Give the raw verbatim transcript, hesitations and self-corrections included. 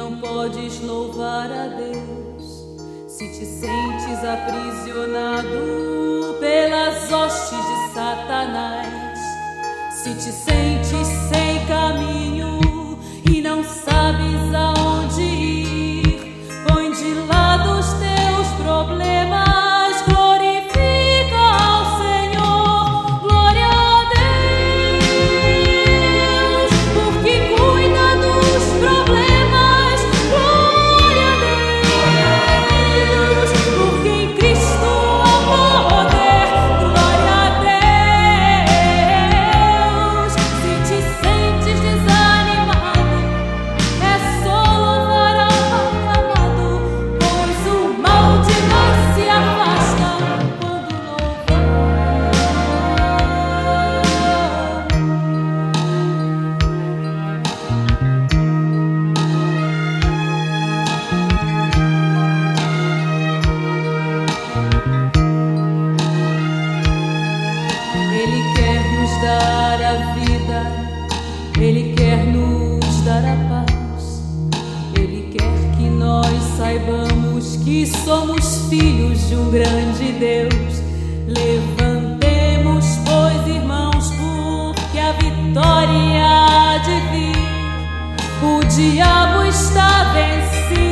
não podes louvar a Deus se te sentes aprisionado pelas hostes de Satanás, se te sentes sem caminho e não sabes aonde ir, põe de lado os teus problemas, glorifica ao Senhor, glória a Deus, porque cuida dos problemas, glória a Deus, porque em Cristo há poder, glória a Deus. Se te sentes desanimado, é só louvar ao amado, pois o mal de nós se afasta quando Ele quer nos dar a vida, Ele quer nos dar a paz, Ele quer que nós saibamos que somos filhos de um grande Deus. Levantemos, pois, irmãos, porque a vitória há de vir. O diabo está vencido.